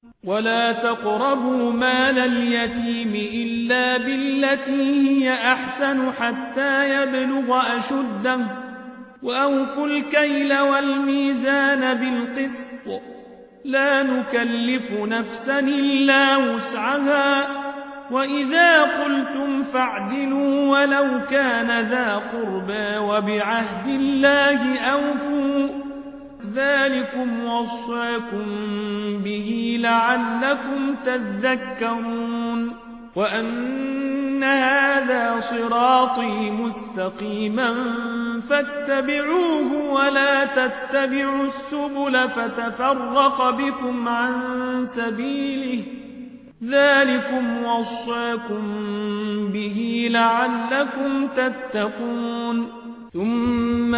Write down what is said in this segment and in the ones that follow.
ولا تقربوا مال اليتيم إلا بالتي هي أحسن حتى يبلغ أشده وأوفوا الكيل والميزان بالقسط لا نكلف نفسا إلا وسعها وإذا قلتم فاعدلوا ولو كان ذا قربى وبعهد الله أوفوا ذلكم وصاكم به لعلكم تذكرون وأن هذا صراطي مستقيما فاتبعوه ولا تتبعوا السبل فتفرق بكم عن سبيله ذلكم وصاكم به لعلكم تتقون ثم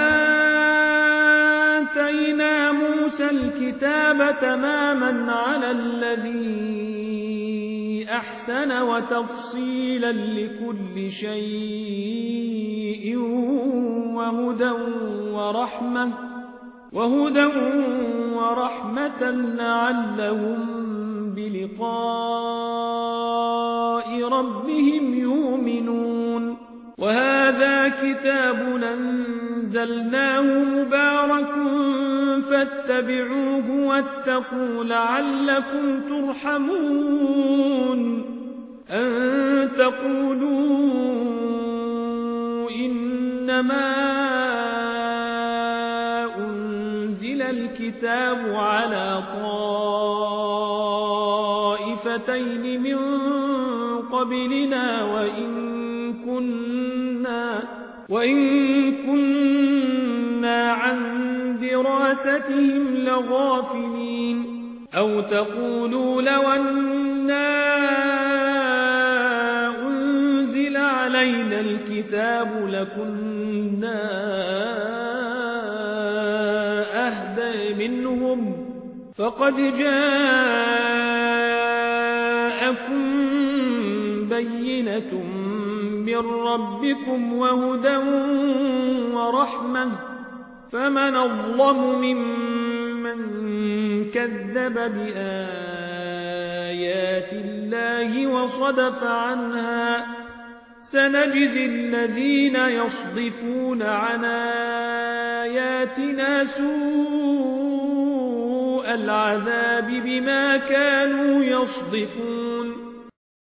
آتينا موسى الكتاب تماما على الذي أحسن وتفصيلا لكل شيء وهدى ورحمة لعلهم بلقاء ربهم يؤمنون وهذا كتاب أنزلناه مبارك فاتبعوه واتقوا لعلكم ترحمون أن تقولوا إنما أنزل الكتاب على طائفتين من قبلنا وإن كنا عن دراستهم لغافلين أو تقولوا لو أنا أنزل علينا الكتاب لكنا أهدى منهم فقد جاءكم بينة من ربكم وهدى ورحمة فمن أظلم ممن كذب بآيات الله وصدف عنها سنجزي الذين يصدفون عن آياتنا سوء العذاب بما كانوا يصدفون